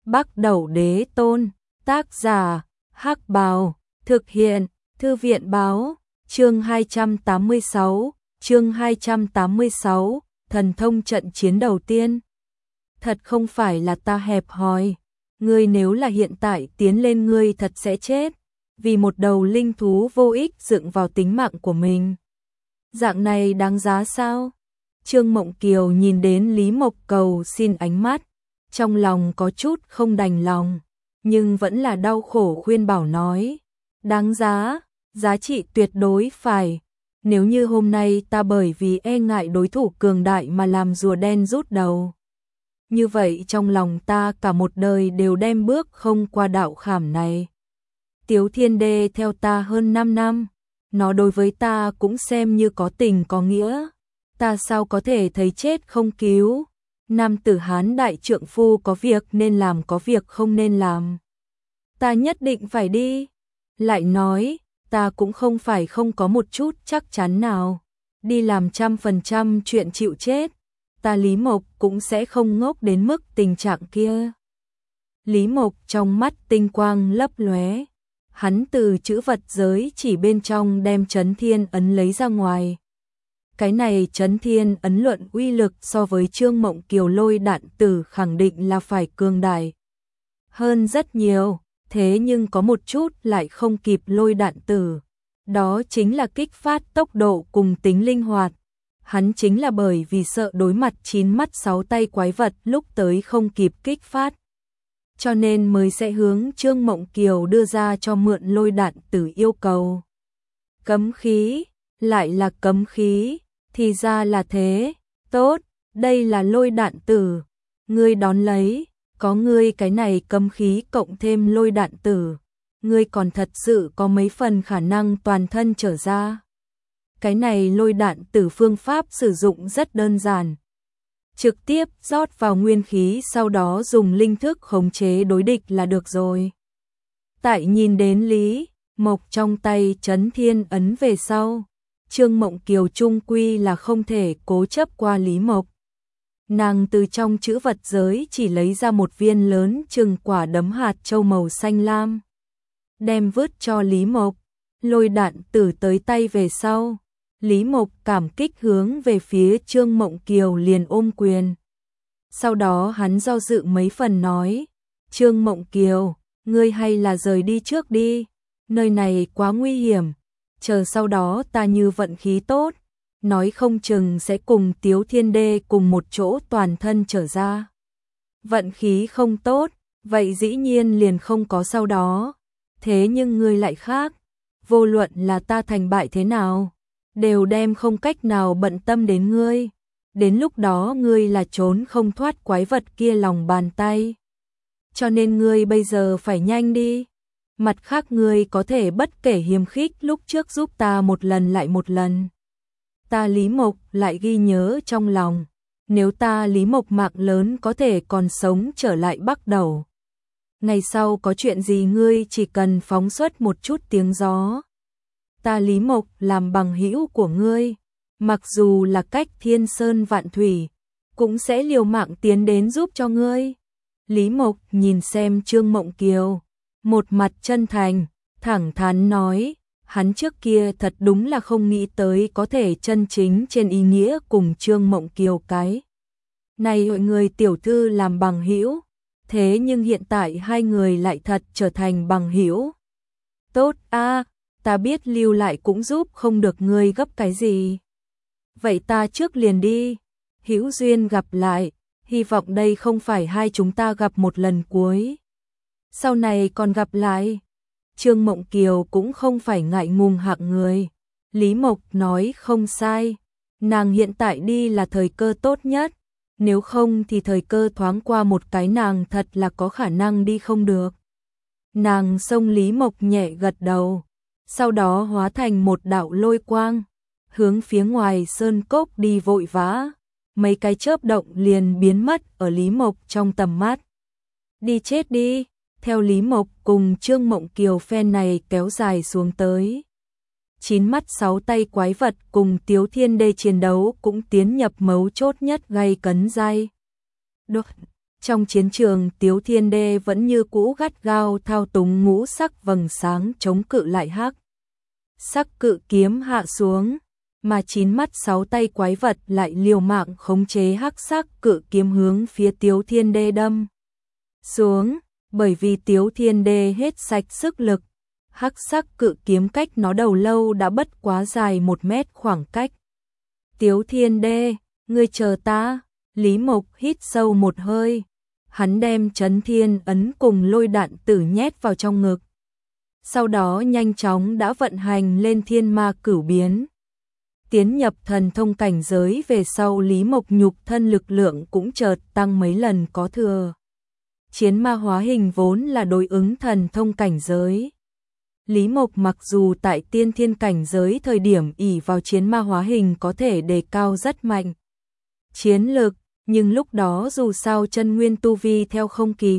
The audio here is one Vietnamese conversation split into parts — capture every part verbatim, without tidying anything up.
Bắc Đẩu Đế Tôn, tác giả, Hắc Bào, thực hiện, Thư viện Báo, chương hai trăm tám mươi sáu, chương hai trăm tám mươi sáu, thần thông trận chiến đầu tiên. Thật không phải là ta hẹp hòi, ngươi nếu là hiện tại tiến lên ngươi thật sẽ chết, vì một đầu linh thú vô ích dựng vào tính mạng của mình. Dạng này đáng giá sao? Trương Mộng Kiều nhìn đến Lý Mộc cầu xin ánh mắt, trong lòng có chút không đành lòng, nhưng vẫn là đau khổ khuyên bảo nói, đáng giá, giá trị tuyệt đối phải. Nếu như hôm nay ta bởi vì e ngại đối thủ cường đại mà làm rùa đen rút đầu, như vậy trong lòng ta cả một đời đều đem bước không qua đạo khảm này. Tiếu Thiên Đê theo ta hơn năm năm, nó đối với ta cũng xem như có tình có nghĩa, ta sao có thể thấy chết không cứu. Nam tử Hán đại trượng phu có việc nên làm, có việc không nên làm, ta nhất định phải đi. Lại nói, ta cũng không phải không có một chút chắc chắn nào, đi làm trăm phần trăm chuyện chịu chết, ta Lý Mộc cũng sẽ không ngốc đến mức tình trạng kia. Lý Mộc trong mắt tinh quang lấp lóe, hắn từ chữ vật giới chỉ bên trong đem Chấn Thiên ấn lấy ra ngoài. Cái này Chấn Thiên ấn luận uy lực so với Trương Mộng Kiều lôi đạn tử khẳng định là phải cường đại hơn rất nhiều, thế nhưng có một chút lại không kịp lôi đạn tử, đó chính là kích phát tốc độ cùng tính linh hoạt. Hắn chính là bởi vì sợ đối mặt chín mắt sáu tay quái vật lúc tới không kịp kích phát, cho nên mới sẽ hướng Trương Mộng Kiều đưa ra cho mượn lôi đạn tử yêu cầu. Cấm khí, lại là cấm khí, thì ra là thế, tốt, đây là lôi đạn tử, ngươi đón lấy, có ngươi cái này cấm khí cộng thêm lôi đạn tử, ngươi còn thật sự có mấy phần khả năng toàn thân trở ra. Cái này lôi đạn tử phương pháp sử dụng rất đơn giản, trực tiếp rót vào nguyên khí sau đó dùng linh thức khống chế đối địch là được rồi. Tại nhìn đến Lý Mộc trong tay Chấn Thiên ấn về sau, Trương Mộng Kiều trung quy là không thể cố chấp qua Lý Mộc. Nàng từ trong chữ vật giới chỉ lấy ra một viên lớn chừng quả đấm hạt châu màu xanh lam, đem vứt cho Lý Mộc. Lôi đạn tử tới tay về sau, Lý Mộc cảm kích hướng về phía Trương Mộng Kiều liền ôm quyền. Sau đó hắn do dự mấy phần nói, Trương Mộng Kiều, ngươi hay là rời đi trước đi, nơi này quá nguy hiểm, chờ sau đó ta như vận khí tốt, nói không chừng sẽ cùng Tiếu Thiên Đê cùng một chỗ toàn thân trở ra. Vận khí không tốt, vậy dĩ nhiên liền không có sau đó, thế nhưng ngươi lại khác, vô luận là ta thành bại thế nào, đều đem không cách nào bận tâm đến ngươi, đến lúc đó ngươi là trốn không thoát quái vật kia lòng bàn tay. Cho nên ngươi bây giờ phải nhanh đi. Mặt khác ngươi có thể bất kể hiềm khích lúc trước giúp ta một lần lại một lần, ta Lý Mộc lại ghi nhớ trong lòng, nếu ta Lý Mộc mạng lớn có thể còn sống trở lại Bắc Đẩu, ngày sau có chuyện gì ngươi chỉ cần phóng xuất một chút tiếng gió, ta Lý Mộc làm bằng hữu của ngươi, mặc dù là cách thiên sơn vạn thủy, cũng sẽ liều mạng tiến đến giúp cho ngươi. Lý Mộc nhìn xem Trương Mộng Kiều, một mặt chân thành, thẳng thắn nói, hắn trước kia thật đúng là không nghĩ tới có thể chân chính trên ý nghĩa cùng Trương Mộng Kiều cái này hội người tiểu thư làm bằng hữu, thế nhưng hiện tại hai người lại thật trở thành bằng hữu. Tốt a, ta biết lưu lại cũng giúp không được ngươi gấp cái gì. Vậy ta trước liền đi, hữu duyên gặp lại, hy vọng đây không phải hai chúng ta gặp một lần cuối, sau này còn gặp lại. Trương Mộng Kiều cũng không phải ngại ngùng hạng người, Lý Mộc nói không sai, nàng hiện tại đi là thời cơ tốt nhất, nếu không thì thời cơ thoáng qua một cái nàng thật là có khả năng đi không được. Nàng xông Lý Mộc nhẹ gật đầu, sau đó hóa thành một đạo lôi quang, hướng phía ngoài sơn cốc đi vội vã, mấy cái chớp động liền biến mất ở Lý Mộc trong tầm mắt. Đi chết đi, theo Lý Mộc cùng Trương Mộng Kiều phen này kéo dài xuống tới. Chín mắt sáu tay quái vật cùng Tiếu Thiên Đê chiến đấu cũng tiến nhập mấu chốt nhất gay cấn dai. Đột Trong chiến trường, Tiếu Thiên Đê vẫn như cũ gắt gao thao túng ngũ sắc vầng sáng chống cự lại hắc sắc cự kiếm hạ xuống, mà chín mắt sáu tay quái vật lại liều mạng khống chế hắc sắc cự kiếm hướng phía Tiếu Thiên Đê đâm xuống, bởi vì Tiếu Thiên Đê hết sạch sức lực, hắc sắc cự kiếm cách nó đầu lâu đã bất quá dài một mét khoảng cách. Tiếu Thiên Đê, ngươi chờ ta. Lý Mộc hít sâu một hơi, hắn đem Chấn Thiên ấn cùng lôi đạn tử nhét vào trong ngực. Sau đó nhanh chóng đã vận hành lên thiên ma cửu biến. Tiến nhập thần thông cảnh giới về sau, Lý Mộc nhục thân lực lượng cũng chợt tăng mấy lần có thừa. Chiến ma hóa hình vốn là đối ứng thần thông cảnh giới. Lý Mộc mặc dù tại tiên thiên cảnh giới thời điểm ỷ vào chiến ma hóa hình có thể đề cao rất mạnh chiến lực, nhưng lúc đó dù sao chân nguyên tu vi theo không kịp,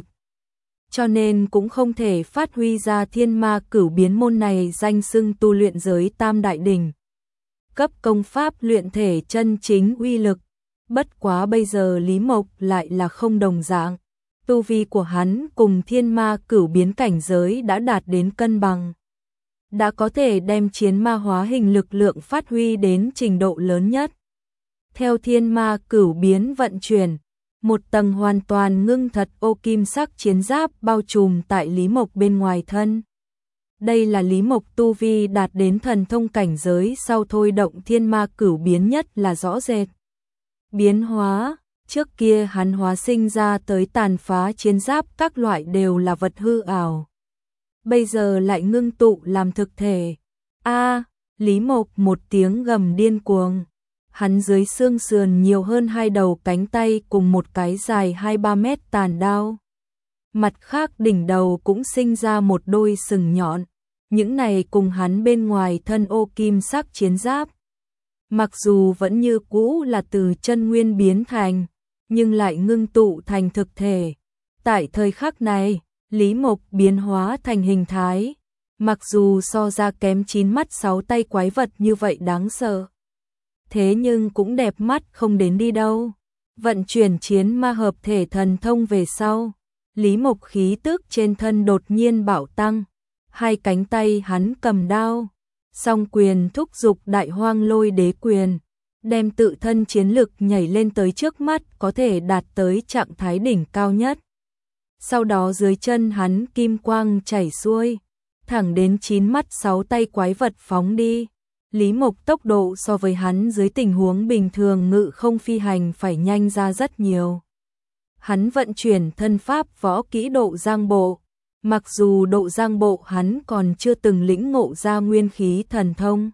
cho nên cũng không thể phát huy ra thiên ma cửu biến môn này danh xưng tu luyện giới tam đại đỉnh cấp công pháp luyện thể chân chính uy lực. Bất quá bây giờ Lý Mộc lại là không đồng dạng, tu vi của hắn cùng thiên ma cửu biến cảnh giới đã đạt đến cân bằng, đã có thể đem chiến ma hóa hình lực lượng phát huy đến trình độ lớn nhất. Theo thiên ma cửu biến vận chuyển, một tầng hoàn toàn ngưng thật ô kim sắc chiến giáp bao trùm tại Lý Mộc bên ngoài thân. Đây là Lý Mộc tu vi đạt đến thần thông cảnh giới sau thôi động thiên ma cửu biến nhất là rõ rệt biến hóa. Trước kia hắn hóa sinh ra tới tàn phá chiến giáp các loại đều là vật hư ảo, bây giờ lại ngưng tụ làm thực thể. A, Lý Mộc một tiếng gầm điên cuồng. Hắn dưới xương sườn nhiều hơn hai đầu cánh tay cùng một cái dài hai ba mét tàn đao. Mặt khác đỉnh đầu cũng sinh ra một đôi sừng nhọn. Những này cùng hắn bên ngoài thân ô kim sắc chiến giáp, mặc dù vẫn như cũ là từ chân nguyên biến thành, nhưng lại ngưng tụ thành thực thể. Tại thời khắc này, Lý Mộc biến hóa thành hình thái, mặc dù so ra kém chín mắt sáu tay quái vật như vậy đáng sợ, thế nhưng cũng đẹp mắt không đến đi đâu. Vận chuyển chiến ma hợp thể thần thông về sau, Lý Mộc khí tức trên thân đột nhiên bạo tăng, hai cánh tay hắn cầm đao, song quyền thúc giục đại hoang lôi đế quyền, đem tự thân chiến lực nhảy lên tới trước mắt có thể đạt tới trạng thái đỉnh cao nhất. Sau đó dưới chân hắn kim quang chảy xuôi, thẳng đến chín mắt sáu tay quái vật phóng đi. Lý Mộc tốc độ so với hắn dưới tình huống bình thường ngự không phi hành phải nhanh ra rất nhiều. Hắn vận chuyển thân pháp võ kỹ độ giang bộ, mặc dù độ giang bộ hắn còn chưa từng lĩnh ngộ ra nguyên khí thần thông,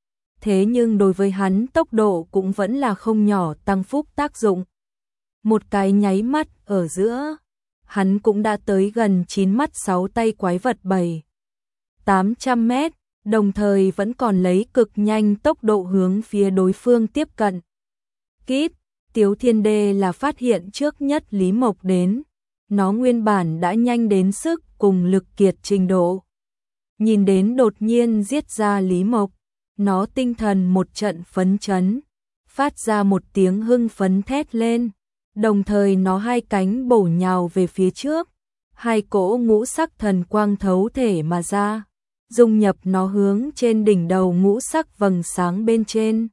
thế nhưng đối với hắn tốc độ cũng vẫn là không nhỏ tăng phúc tác dụng. Một cái nháy mắt ở giữa, hắn cũng đã tới gần chín mắt sáu tay quái vật bảy tám trăm mét, đồng thời vẫn còn lấy cực nhanh tốc độ hướng phía đối phương tiếp cận. Kíp, Tiếu Thiên Đê là phát hiện trước nhất Lý Mộc đến, nó nguyên bản đã nhanh đến sức cùng lực kiệt trình độ. Nhìn đến đột nhiên giết ra Lý Mộc, nó tinh thần một trận phấn chấn, phát ra một tiếng hưng phấn thét lên, đồng thời nó hai cánh bổ nhào về phía trước, hai cỗ ngũ sắc thần quang thấu thể mà ra, dung nhập nó hướng trên đỉnh đầu ngũ sắc vầng sáng bên trên,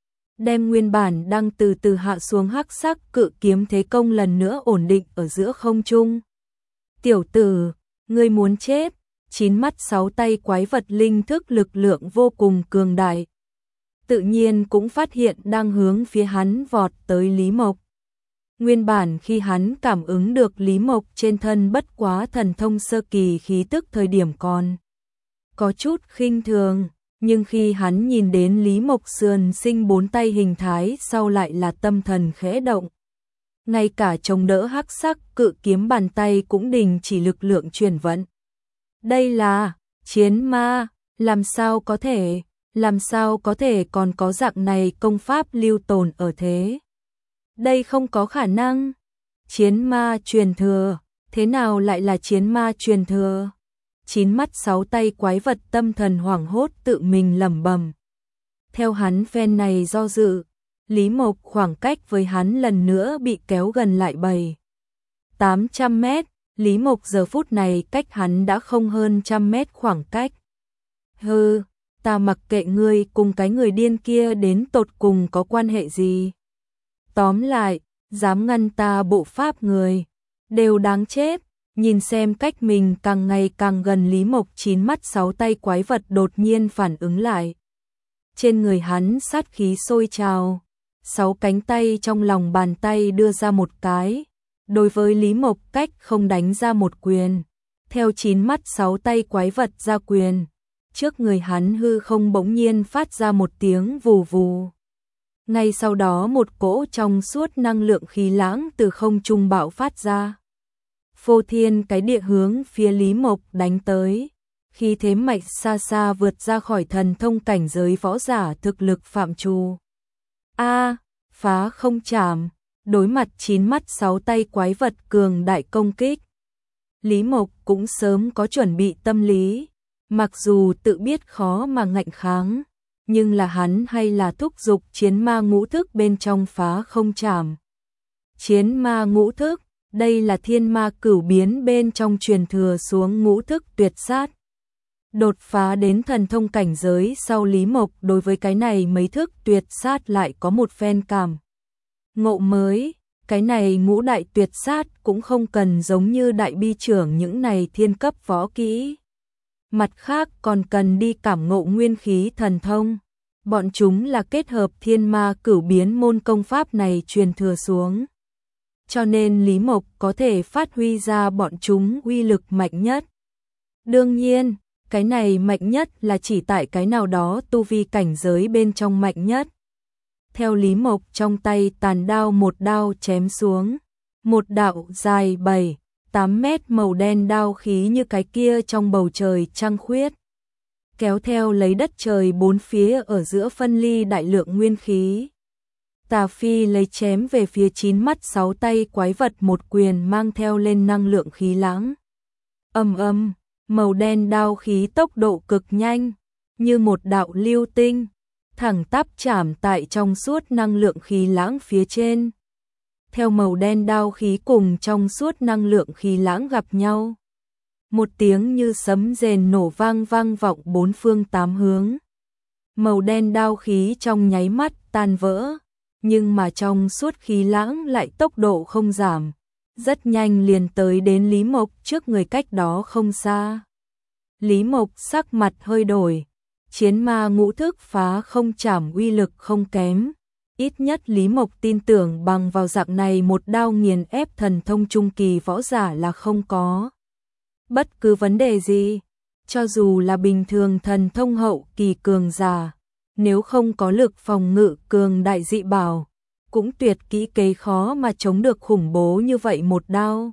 đem nguyên bản đang từ từ hạ xuống hắc sắc cự kiếm thế công lần nữa ổn định ở giữa không trung. Tiểu tử, ngươi muốn chết. Chín mắt sáu tay quái vật linh thức lực lượng vô cùng cường đại, tự nhiên cũng phát hiện đang hướng phía hắn vọt tới Lý Mộc. Nguyên bản khi hắn cảm ứng được Lý Mộc trên thân bất quá thần thông sơ kỳ khí tức thời điểm còn có chút khinh thường, nhưng khi hắn nhìn đến Lý Mộc sườn sinh bốn tay hình thái sau lại là tâm thần khẽ động. Ngay cả chống đỡ hắc sắc cự kiếm bàn tay cũng đình chỉ lực lượng chuyển vận. Đây là chiến ma, làm sao có thể, làm sao có thể còn có dạng này công pháp lưu tồn ở thế? Đây không có khả năng. Chiến ma truyền thừa, thế nào lại là chiến ma truyền thừa? Chín mắt sáu tay quái vật tâm thần hoảng hốt tự mình lẩm bẩm. Theo hắn phen này do dự, Lý Mộc khoảng cách với hắn lần nữa bị kéo gần lại bảy tám trăm mét, Lý Mộc giờ phút này cách hắn đã không hơn trăm mét khoảng cách. Hừ, ta mặc kệ ngươi cùng cái người điên kia đến tột cùng có quan hệ gì. Tóm lại, dám ngăn ta bộ pháp người, đều đáng chết. Nhìn xem cách mình càng ngày càng gần, Lý Mộc chín mắt sáu tay quái vật đột nhiên phản ứng lại. Trên người hắn sát khí sôi trào, sáu cánh tay trong lòng bàn tay đưa ra một cái. Đối với Lý Mộc cách không đánh ra một quyền. Theo chín mắt sáu tay quái vật ra quyền, trước người hắn hư không bỗng nhiên phát ra một tiếng vù vù. Ngay sau đó một cỗ trong suốt năng lượng khí lãng từ không trung bạo phát ra. Phô thiên cái địa hướng phía Lý Mộc đánh tới. Khi thế mạnh xa xa vượt ra khỏi thần thông cảnh giới võ giả thực lực phạm trù. A, phá không chạm, đối mặt chín mắt sáu tay quái vật cường đại công kích. Lý Mộc cũng sớm có chuẩn bị tâm lý, mặc dù tự biết khó mà ngạnh kháng, nhưng là hắn hay là thúc giục chiến ma ngũ thức bên trong phá không chạm. Chiến ma ngũ thức, đây là thiên ma cửu biến bên trong truyền thừa xuống ngũ thức tuyệt sát. Đột phá đến thần thông cảnh giới sau, Lý Mộc đối với cái này mấy thức tuyệt sát lại có một phen cảm ngộ mới. Cái này ngũ đại tuyệt sát cũng không cần giống như đại bi trưởng những này thiên cấp võ kỹ. Mặt khác còn cần đi cảm ngộ nguyên khí thần thông. Bọn chúng là kết hợp thiên ma cửu biến môn công pháp này truyền thừa xuống. Cho nên Lý Mộc có thể phát huy ra bọn chúng uy lực mạnh nhất. Đương nhiên, cái này mạnh nhất là chỉ tại cái nào đó tu vi cảnh giới bên trong mạnh nhất. Theo Lý Mộc trong tay tàn đao một đao chém xuống, một đạo dài bảy, tám mét màu đen đao khí như cái kia trong bầu trời trăng khuyết. Kéo theo lấy đất trời bốn phía ở giữa phân ly đại lượng nguyên khí. Tà Phi lấy chém về phía chín mắt sáu tay quái vật một quyền mang theo lên năng lượng khí lãng. Ầm ầm, màu đen đao khí tốc độ cực nhanh, như một đạo lưu tinh, thẳng tắp chạm tại trong suốt năng lượng khí lãng phía trên. Theo màu đen đao khí cùng trong suốt năng lượng khí lãng gặp nhau, một tiếng như sấm rền nổ vang vang vọng bốn phương tám hướng. Màu đen đao khí trong nháy mắt tan vỡ, nhưng mà trong suốt khí lãng lại tốc độ không giảm, rất nhanh liền tới đến Lý Mộc trước người cách đó không xa. Lý Mộc sắc mặt hơi đổi, chiến ma ngũ thức phá không chạm uy lực không kém. Ít nhất Lý Mộc tin tưởng bằng vào dạng này một đao nghiền ép thần thông trung kỳ võ giả là không có bất cứ vấn đề gì. Cho dù là bình thường thần thông hậu kỳ cường giả, nếu không có lực phòng ngự cường đại dị bảo, cũng tuyệt kỹ kế khó mà chống được khủng bố như vậy một đao.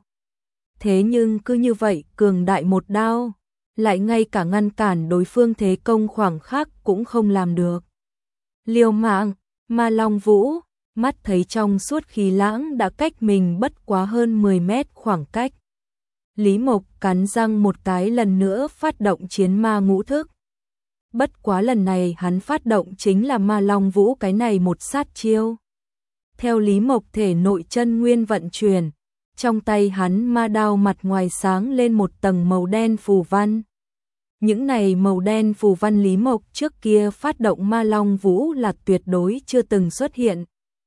Thế nhưng cứ như vậy cường đại một đao, lại ngay cả ngăn cản đối phương thế công khoảng khắc cũng không làm được. Liều mạng, Ma Long Vũ, mắt thấy trong suốt khí lãng đã cách mình bất quá hơn mười mét khoảng cách. Lý Mộc cắn răng một cái lần nữa phát động chiến ma ngũ thức. Bất quá lần này hắn phát động chính là Ma Long Vũ cái này một sát chiêu. Theo Lý Mộc thể nội chân nguyên vận chuyển, trong tay hắn ma đao mặt ngoài sáng lên một tầng màu đen phù văn. Những này màu đen phù văn Lý Mộc trước kia phát động Ma Long Vũ là tuyệt đối chưa từng xuất hiện.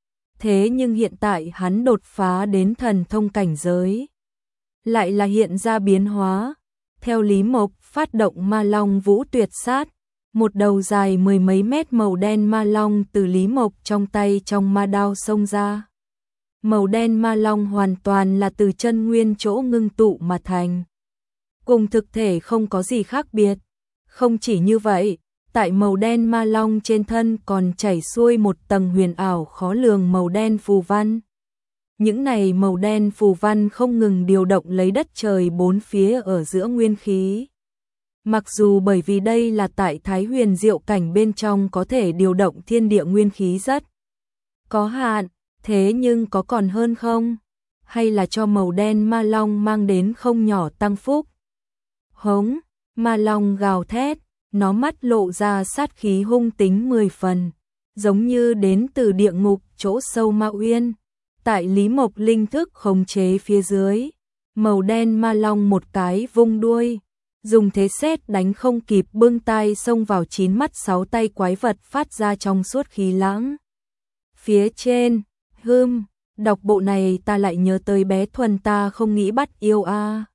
Thế nhưng hiện tại hắn đột phá đến thần thông cảnh giới, lại là hiện ra biến hóa. Theo Lý Mộc phát động Ma Long Vũ tuyệt sát, một đầu dài mười mấy mét màu đen ma long từ Lý Mộc trong tay trong ma đao xông ra. Màu đen ma long hoàn toàn là từ chân nguyên chỗ ngưng tụ mà thành, cùng thực thể không có gì khác biệt. Không chỉ như vậy, tại màu đen ma long trên thân còn chảy xuôi một tầng huyền ảo khó lường màu đen phù văn. Những này màu đen phù văn không ngừng điều động lấy đất trời bốn phía ở giữa nguyên khí. Mặc dù bởi vì đây là tại Thái Huyền Diệu cảnh bên trong có thể điều động thiên địa nguyên khí rất có hạn, thế nhưng có còn hơn không? Hay là cho màu đen ma long mang đến không nhỏ tăng phúc? Hống, ma long gào thét, nó mắt lộ ra sát khí hung tính mười phần, giống như đến từ địa ngục chỗ sâu ma uyên. Tại Lý Mộc Linh thức khống chế phía dưới, màu đen ma long một cái vung đuôi, dùng thế sét đánh không kịp bưng tay xông vào chín mắt sáu tay quái vật phát ra trong suốt khí lãng. Phía trên, hưm, đọc bộ này ta lại nhớ tới bé Thuần ta không nghĩ bắt yêu a.